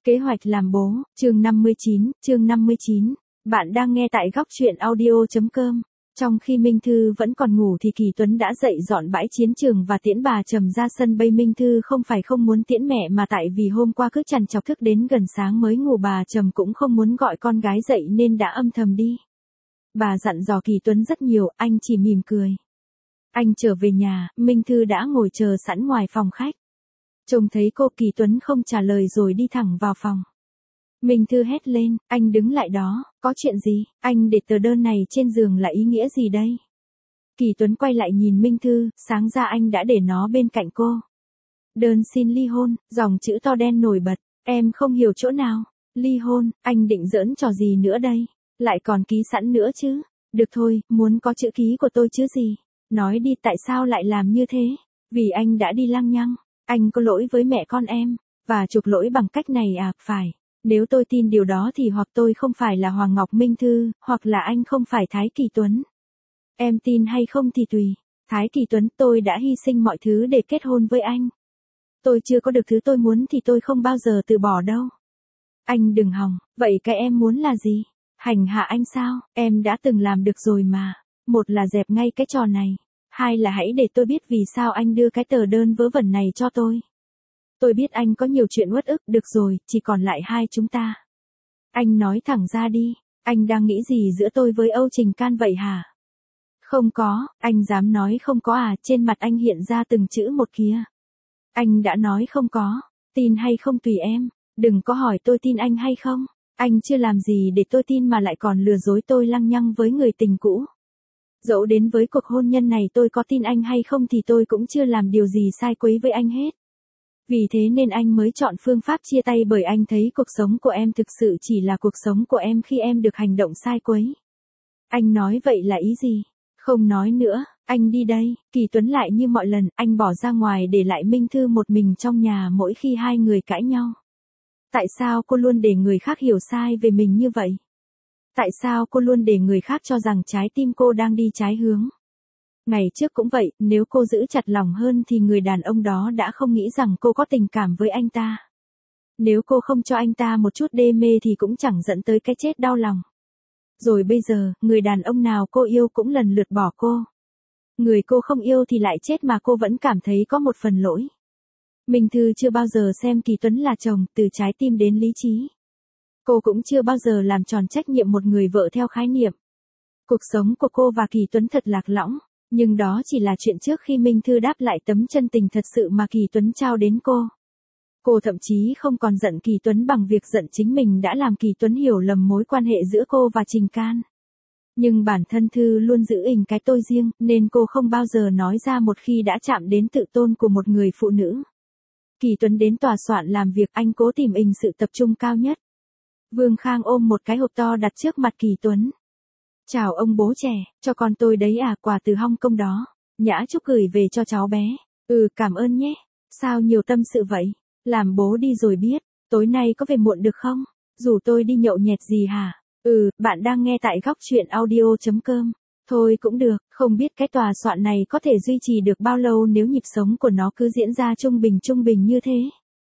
Kế hoạch làm bố, chương 59. Bạn đang nghe tại góc truyện audio.com. Trong khi Minh Thư vẫn còn ngủ thì Kỳ Tuấn đã dậy dọn bãi chiến trường và tiễn bà Trầm ra sân bay. Minh Thư không phải không muốn tiễn mẹ mà tại vì hôm qua cứ trằn trọc thức đến gần sáng mới ngủ, bà Trầm cũng không muốn gọi con gái dậy nên đã âm thầm đi. Bà dặn dò Kỳ Tuấn rất nhiều, anh chỉ mỉm cười. Anh trở về nhà, Minh Thư đã ngồi chờ sẵn ngoài phòng khách. Trông thấy cô, Kỳ Tuấn không trả lời rồi đi thẳng vào phòng. Minh Thư hét lên, anh đứng lại đó, có chuyện gì, anh để tờ đơn này trên giường là ý nghĩa gì đây? Kỳ Tuấn quay lại nhìn Minh Thư, sáng ra anh đã để nó bên cạnh cô. Đơn xin ly hôn, dòng chữ to đen nổi bật, em không hiểu chỗ nào, ly hôn, anh định giỡn trò gì nữa đây, lại còn ký sẵn nữa chứ, được thôi, muốn có chữ ký của tôi chứ gì, nói đi tại sao lại làm như thế, vì anh đã đi lăng nhăng. Anh có lỗi với mẹ con em, và chuộc lỗi bằng cách này à, phải. Nếu tôi tin điều đó thì hoặc tôi không phải là Hoàng Ngọc Minh Thư, hoặc là anh không phải Thái Kỳ Tuấn. Em tin hay không thì tùy. Thái Kỳ Tuấn, tôi đã hy sinh mọi thứ để kết hôn với anh. Tôi chưa có được thứ tôi muốn thì tôi không bao giờ từ bỏ đâu. Anh đừng hòng, vậy cái em muốn là gì? Hành hạ anh sao? Em đã từng làm được rồi mà. Một là dẹp ngay cái trò này. Hai là hãy để tôi biết vì sao anh đưa cái tờ đơn vớ vẩn này cho tôi. Tôi biết anh có nhiều chuyện uất ức, được rồi, chỉ còn lại hai chúng ta. Anh nói thẳng ra đi, anh đang nghĩ gì giữa tôi với Âu Trình Can vậy hả? Không có, anh dám nói không có à, trên mặt anh hiện ra từng chữ một kia. Anh đã nói không có, tin hay không tùy em, đừng có hỏi tôi tin anh hay không. Anh chưa làm gì để tôi tin mà lại còn lừa dối tôi lăng nhăng với người tình cũ. Dẫu đến với cuộc hôn nhân này tôi có tin anh hay không thì tôi cũng chưa làm điều gì sai quấy với anh hết. Vì thế nên anh mới chọn phương pháp chia tay, bởi anh thấy cuộc sống của em thực sự chỉ là cuộc sống của em khi em được hành động sai quấy. Anh nói vậy là ý gì? Không nói nữa, anh đi đây. Kỳ Tuấn lại như mọi lần, anh bỏ ra ngoài để lại Minh Thư một mình trong nhà mỗi khi hai người cãi nhau. Tại sao cô luôn để người khác hiểu sai về mình như vậy? Tại sao cô luôn để người khác cho rằng trái tim cô đang đi trái hướng? Ngày trước cũng vậy, nếu cô giữ chặt lòng hơn thì người đàn ông đó đã không nghĩ rằng cô có tình cảm với anh ta. Nếu cô không cho anh ta một chút đê mê thì cũng chẳng dẫn tới cái chết đau lòng. Rồi bây giờ, người đàn ông nào cô yêu cũng lần lượt bỏ cô. Người cô không yêu thì lại chết mà cô vẫn cảm thấy có một phần lỗi. Minh Thư chưa bao giờ xem Kỳ Tuấn là chồng, từ trái tim đến lý trí. Cô cũng chưa bao giờ làm tròn trách nhiệm một người vợ theo khái niệm. Cuộc sống của cô và Kỳ Tuấn thật lạc lõng, nhưng đó chỉ là chuyện trước khi Minh Thư đáp lại tấm chân tình thật sự mà Kỳ Tuấn trao đến cô. Cô thậm chí không còn giận Kỳ Tuấn bằng việc giận chính mình đã làm Kỳ Tuấn hiểu lầm mối quan hệ giữa cô và Trình Can. Nhưng bản thân Thư luôn giữ ình cái tôi riêng, nên cô không bao giờ nói ra một khi đã chạm đến tự tôn của một người phụ nữ. Kỳ Tuấn đến tòa soạn làm việc, anh cố tìm ình sự tập trung cao nhất. Vương Khang ôm một cái hộp to đặt trước mặt Kỳ Tuấn. Chào ông bố trẻ, cho con tôi đấy à, quà từ Hong Kong đó. Nhã Trúc gửi về cho cháu bé. Cảm ơn nhé. Sao nhiều tâm sự vậy? Làm bố đi rồi biết. Tối nay có về muộn được không? Rủ tôi đi nhậu nhẹt gì hả? Bạn đang nghe tại góc truyện audio.com. Thôi cũng được, không biết cái tòa soạn này có thể duy trì được bao lâu nếu nhịp sống của nó cứ diễn ra trung bình như thế.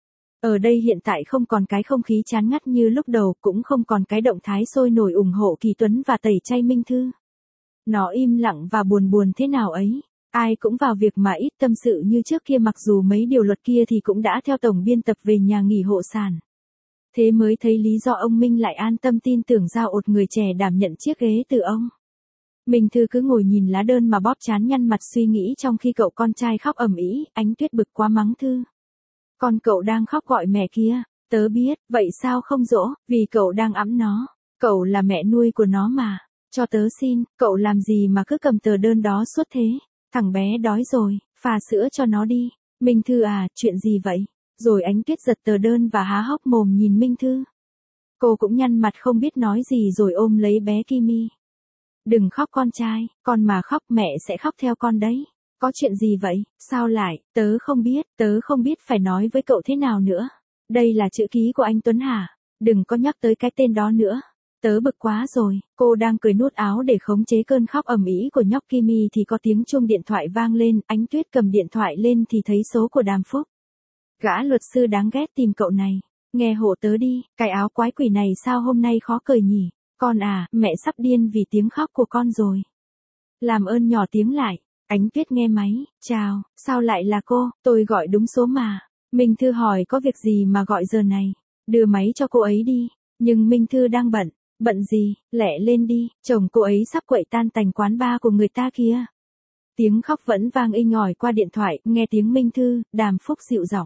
Ở đây hiện tại không còn cái không khí chán ngắt như lúc đầu, cũng không còn cái động thái sôi nổi ủng hộ Kỳ Tuấn và tẩy chay Minh Thư. Nó im lặng và buồn thế nào ấy. Ai cũng vào việc mà ít tâm sự như trước kia, mặc dù mấy điều luật kia thì cũng đã theo tổng biên tập về nhà nghỉ hộ sản. Thế mới thấy lý do ông Minh lại an tâm tin tưởng giao ột người trẻ đảm nhận chiếc ghế từ ông. Minh Thư cứ ngồi nhìn lá đơn mà bóp trán nhăn mặt suy nghĩ, trong khi cậu con trai khóc ầm ĩ. Ánh Tuyết bực quá mắng Thư. Con cậu đang khóc gọi mẹ kia. Tớ biết, vậy sao không dỗ, vì cậu đang ẵm nó. Cậu là mẹ nuôi của nó mà. Cho tớ xin, cậu làm gì mà cứ cầm tờ đơn đó suốt thế. Thằng bé đói rồi, pha sữa cho nó đi. Minh Thư à, chuyện gì vậy? Rồi Ánh Tuyết giật tờ đơn và há hốc mồm nhìn Minh Thư. Cô cũng nhăn mặt không biết nói gì rồi ôm lấy bé Kimi. Đừng khóc con trai, con mà khóc mẹ sẽ khóc theo con đấy. Có chuyện gì vậy, sao lại, tớ không biết phải nói với cậu thế nào nữa. Đây là chữ ký của anh Tuấn hả? Đừng có nhắc tới cái tên đó nữa. Tớ bực quá rồi. Cô đang cười nuốt áo để khống chế cơn khóc ầm ĩ của nhóc Kimi thì có tiếng chuông điện thoại vang lên. Ánh Tuyết cầm điện thoại lên thì thấy số của Đàm Phúc. Gã luật sư đáng ghét tìm cậu này. Nghe hộ tớ đi, cái áo quái quỷ này sao hôm nay khó cười nhỉ? Con à, mẹ sắp điên vì tiếng khóc của con rồi. Làm ơn nhỏ tiếng lại. Ánh Tuyết nghe máy, chào, sao lại là cô, tôi gọi đúng số mà. Minh Thư hỏi có việc gì mà gọi giờ này, đưa máy cho cô ấy đi. Nhưng Minh Thư đang bận, bận gì, lẹ lên đi, chồng cô ấy sắp quậy tan tành quán bar của người ta kia. Tiếng khóc vẫn vang inh ỏi qua điện thoại, nghe tiếng Minh Thư, Đàm Phúc dịu giọng.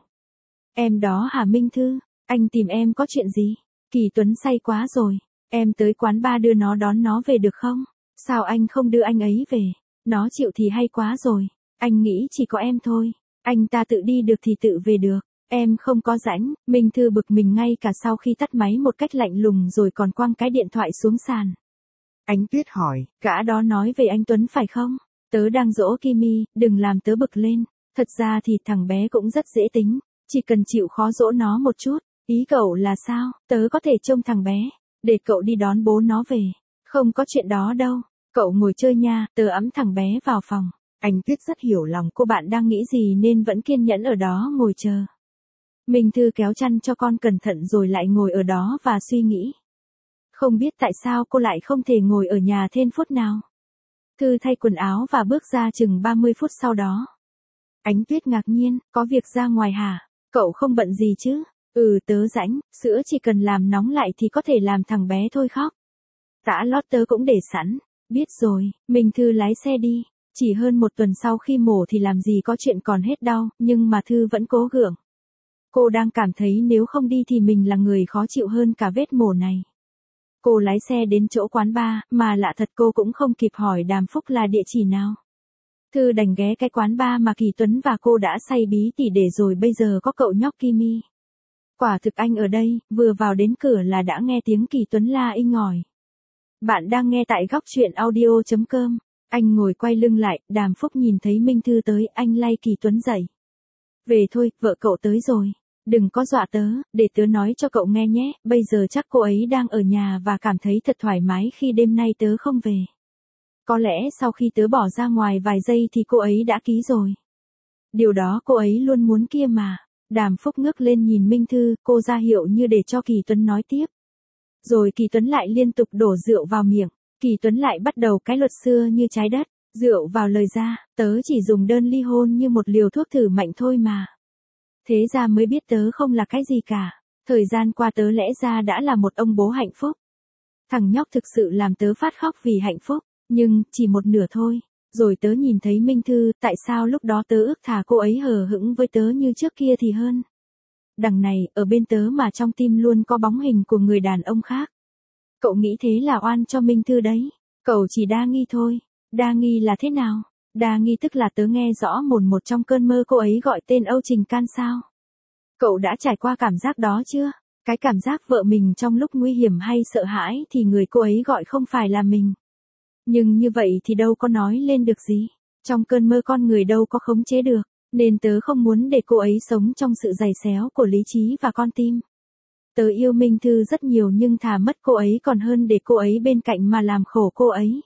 Em đó hả Minh Thư, anh tìm em có chuyện gì? Kỳ Tuấn say quá rồi, em tới quán bar đưa nó đón nó về được không? Sao anh không đưa anh ấy về? Nó chịu thì hay quá rồi, anh nghĩ chỉ có em thôi, anh ta tự đi được thì tự về được, em không có rảnh. Minh Thư bực mình ngay cả sau khi tắt máy một cách lạnh lùng rồi còn quăng cái điện thoại xuống sàn. Ánh Tuyết hỏi, gã đó nói về anh Tuấn phải không? Tớ đang dỗ Kimi, đừng làm tớ bực lên, thật ra thì thằng bé cũng rất dễ tính, chỉ cần chịu khó dỗ nó một chút. Ý cậu là sao? Tớ có thể trông thằng bé, để cậu đi đón bố nó về. Không có chuyện đó đâu. Cậu ngồi chơi nha, tớ ẵm thằng bé vào phòng. Ánh Tuyết rất hiểu lòng cô bạn đang nghĩ gì nên vẫn kiên nhẫn ở đó ngồi chờ. Minh Thư kéo chăn cho con cẩn thận rồi lại ngồi ở đó và suy nghĩ. Không biết tại sao cô lại không thể ngồi ở nhà thêm phút nào. Thư thay quần áo và bước ra chừng 30 phút sau đó. Ánh Tuyết ngạc nhiên, có việc ra ngoài hả? Cậu không bận gì chứ? Tớ rảnh, sữa chỉ cần làm nóng lại thì có thể làm thằng bé thôi khóc. Tã lót tớ cũng để sẵn. Biết rồi, Minh Thư lái xe đi. Chỉ hơn một tuần sau khi mổ thì làm gì có chuyện còn hết đau, nhưng mà Thư vẫn cố gượng. Cô đang cảm thấy nếu không đi thì mình là người khó chịu hơn cả vết mổ này. Cô lái xe đến chỗ quán bar, mà lạ thật cô cũng không kịp hỏi Đàm Phúc là địa chỉ nào. Thư đành ghé cái quán bar mà Kỳ Tuấn và cô đã say bí tỉ để rồi bây giờ có cậu nhóc Kimi. Quả thực anh ở đây, vừa vào đến cửa là đã nghe tiếng Kỳ Tuấn la inh ỏi. Bạn đang nghe tại góc truyện audio.com. Anh ngồi quay lưng lại, Đàm Phúc nhìn thấy Minh Thư tới, anh lay Kỳ Tuấn dậy. Về thôi, vợ cậu tới rồi. Đừng có dọa tớ, để tớ nói cho cậu nghe nhé, bây giờ chắc cô ấy đang ở nhà và cảm thấy thật thoải mái khi đêm nay tớ không về. Có lẽ sau khi tớ bỏ ra ngoài vài giây thì cô ấy đã ký rồi. Điều đó cô ấy luôn muốn kia mà. Đàm Phúc ngước lên nhìn Minh Thư, cô ra hiệu như để cho Kỳ Tuấn nói tiếp. Rồi Kỳ Tuấn lại liên tục đổ rượu vào miệng. Kỳ Tuấn lại bắt đầu cái luật xưa như trái đất. Rượu vào lời ra, tớ chỉ dùng đơn ly hôn như một liều thuốc thử mạnh thôi mà. Thế ra mới biết tớ không là cái gì cả. Thời gian qua tớ lẽ ra đã là một ông bố hạnh phúc. Thằng nhóc thực sự làm tớ phát khóc vì hạnh phúc, nhưng chỉ một nửa thôi. Rồi tớ nhìn thấy Minh Thư, tại sao lúc đó tớ ước thà cô ấy hờ hững với tớ như trước kia thì hơn. Đằng này, ở bên tớ mà trong tim luôn có bóng hình của người đàn ông khác. Cậu nghĩ thế là oan cho Minh Thư đấy. Cậu chỉ đa nghi thôi. Đa nghi là thế nào? Đa nghi tức là tớ nghe rõ mồn một trong cơn mơ cô ấy gọi tên Âu Trình Can sao? Cậu đã trải qua cảm giác đó chưa? Cái cảm giác vợ mình trong lúc nguy hiểm hay sợ hãi thì người cô ấy gọi không phải là mình. Nhưng như vậy thì đâu có nói lên được gì. Trong cơn mơ con người đâu có khống chế được. Nên tớ không muốn để cô ấy sống trong sự giày xéo của lý trí và con tim. Tớ yêu Minh Thư rất nhiều nhưng thà mất cô ấy còn hơn để cô ấy bên cạnh mà làm khổ cô ấy.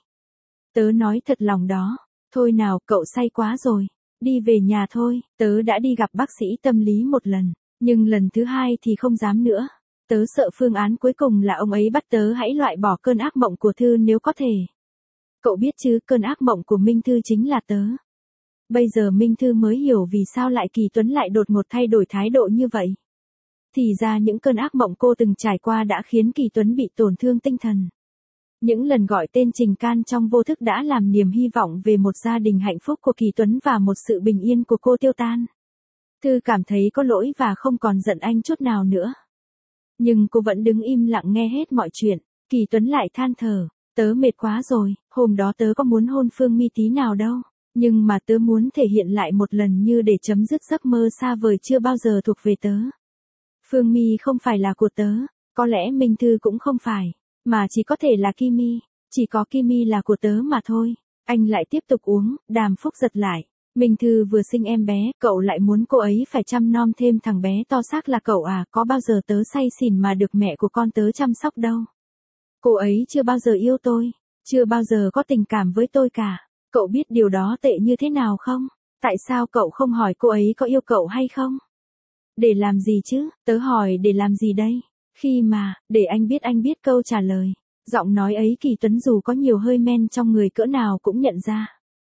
Tớ nói thật lòng đó. Thôi nào, cậu say quá rồi. Đi về nhà thôi. Tớ đã đi gặp bác sĩ tâm lý một lần. Nhưng lần thứ hai thì không dám nữa. Tớ sợ phương án cuối cùng là ông ấy bắt tớ hãy loại bỏ cơn ác mộng của Thư nếu có thể. Cậu biết chứ, cơn ác mộng của Minh Thư chính là tớ. Bây giờ Minh Thư mới hiểu vì sao lại Kỳ Tuấn lại đột ngột thay đổi thái độ như vậy. Thì ra những cơn ác mộng cô từng trải qua đã khiến Kỳ Tuấn bị tổn thương tinh thần. Những lần gọi tên Trình Can trong vô thức đã làm niềm hy vọng về một gia đình hạnh phúc của Kỳ Tuấn và một sự bình yên của cô tiêu tan. Thư cảm thấy có lỗi và không còn giận anh chút nào nữa. Nhưng cô vẫn đứng im lặng nghe hết mọi chuyện. Kỳ Tuấn lại than thở, tớ mệt quá rồi, hôm đó tớ có muốn hôn Phương My tí nào đâu. Nhưng mà tớ muốn thể hiện lại một lần như để chấm dứt giấc mơ xa vời chưa bao giờ thuộc về tớ. Phương My không phải là của tớ, có lẽ Minh Thư cũng không phải, mà chỉ có thể là Kimi, chỉ có Kimi là của tớ mà thôi. Anh lại tiếp tục uống, Đàm Phúc giật lại. Minh Thư vừa sinh em bé, cậu lại muốn cô ấy phải chăm nom thêm thằng bé to xác là cậu à, có bao giờ tớ say xỉn mà được mẹ của con tớ chăm sóc đâu. Cô ấy chưa bao giờ yêu tôi, chưa bao giờ có tình cảm với tôi cả. Cậu biết điều đó tệ như thế nào không? Tại sao cậu không hỏi cô ấy có yêu cậu hay không? Để làm gì chứ, tớ hỏi để làm gì đây? Khi mà, để anh biết câu trả lời. Giọng nói ấy Kỳ Tuấn dù có nhiều hơi men trong người cỡ nào cũng nhận ra.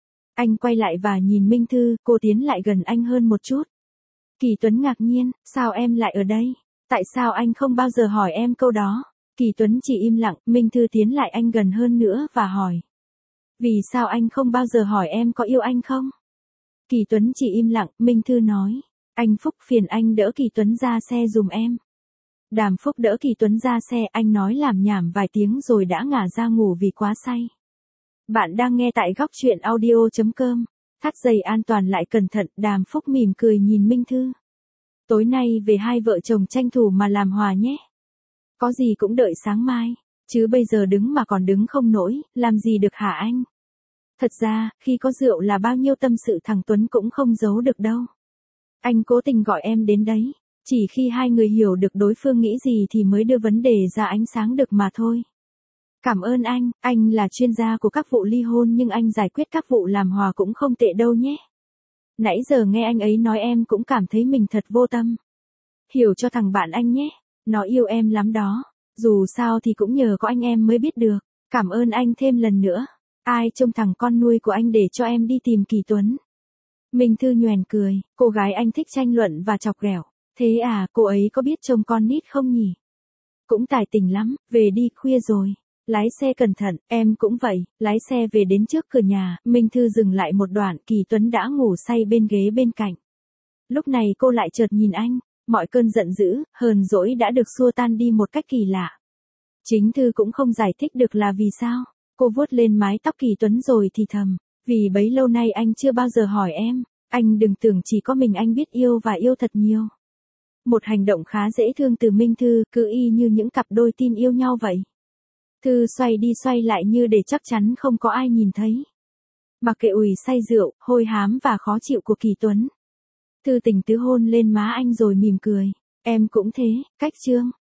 Anh quay lại và nhìn Minh Thư, cô tiến lại gần anh hơn một chút. Kỳ Tuấn ngạc nhiên, sao em lại ở đây? Tại sao anh không bao giờ hỏi em câu đó? Kỳ Tuấn chỉ im lặng, Minh Thư tiến lại anh gần hơn nữa và hỏi. Vì sao anh không bao giờ hỏi em có yêu anh không? Kỳ Tuấn chỉ im lặng, Minh Thư nói. Anh Phúc phiền anh đỡ Kỳ Tuấn ra xe giùm em. Đàm Phúc đỡ Kỳ Tuấn ra xe, anh nói làm nhảm vài tiếng rồi đã ngả ra ngủ vì quá say. Bạn đang nghe tại góc truyện audio.com. Thắt dây an toàn lại cẩn thận, Đàm Phúc mỉm cười nhìn Minh Thư. Tối nay về hai vợ chồng tranh thủ mà làm hòa nhé. Có gì cũng đợi sáng mai, chứ bây giờ đứng mà còn đứng không nổi, làm gì được hả anh? Thật ra, khi có rượu là bao nhiêu tâm sự thằng Tuấn cũng không giấu được đâu. Anh cố tình gọi em đến đấy, chỉ khi hai người hiểu được đối phương nghĩ gì thì mới đưa vấn đề ra ánh sáng được mà thôi. Cảm ơn anh là chuyên gia của các vụ ly hôn nhưng anh giải quyết các vụ làm hòa cũng không tệ đâu nhé. Nãy giờ nghe anh ấy nói em cũng cảm thấy mình thật vô tâm. Hiểu cho thằng bạn anh nhé, nó yêu em lắm đó, dù sao thì cũng nhờ có anh em mới biết được. Cảm ơn anh thêm lần nữa. Ai trông thằng con nuôi của anh để cho em đi tìm Kỳ Tuấn. Minh Thư nhoẻn cười, cô gái anh thích tranh luận và chọc ghẹo. Thế à, cô ấy có biết trông con nít không nhỉ? Cũng tài tình lắm, về đi, khuya rồi. Lái xe cẩn thận, em cũng vậy. Lái xe về đến trước cửa nhà, Minh Thư dừng lại một đoạn, Kỳ Tuấn đã ngủ say bên ghế bên cạnh. Lúc này cô lại chợt nhìn anh, mọi cơn giận dữ, hờn dỗi đã được xua tan đi một cách kỳ lạ. Chính Thư cũng không giải thích được là vì sao. Cô vuốt lên mái tóc Kỳ Tuấn rồi thì thầm, vì bấy lâu nay anh chưa bao giờ hỏi em, anh đừng tưởng chỉ có mình anh biết yêu và yêu thật nhiều. Một hành động khá dễ thương từ Minh Thư, cứ y như những cặp đôi tin yêu nhau vậy. Thư xoay đi xoay lại như để chắc chắn không có ai nhìn thấy. Mặc kệ ùi say rượu, hôi hám và khó chịu của Kỳ Tuấn. Thư tình tứ hôn lên má anh rồi mỉm cười. Em cũng thế, cách chương.